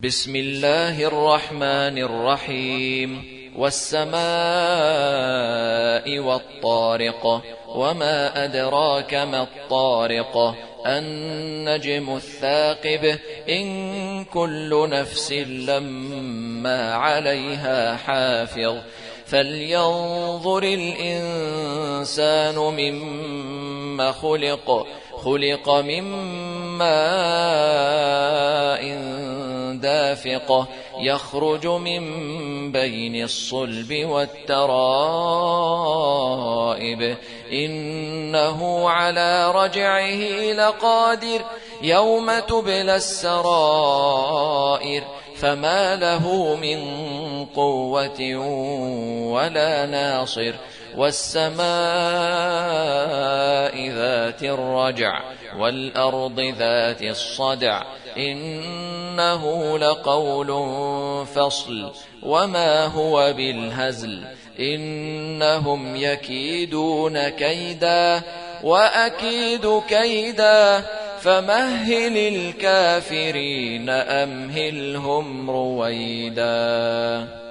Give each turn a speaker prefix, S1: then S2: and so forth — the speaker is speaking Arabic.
S1: بسم الله الرحمن الرحيم والسماء والطارق وما أدراك ما الطارق النجم الثاقب إن كل نفس لما عليها حافظ فلينظر الإنسان مما خلق من ماء دافق يخرج من بين الصلب والترائب إنه على رجعه لقادر يوم تبلى السرائر فما له من قوة ولا ناصر والسماء ذات الرجع والأرض ذات الصدع إنه لقول فصل وما هو بالهزل إنهم يكيدون كيدا وأكيد كيدا فمهل الكافرين أمهلهم رويدا.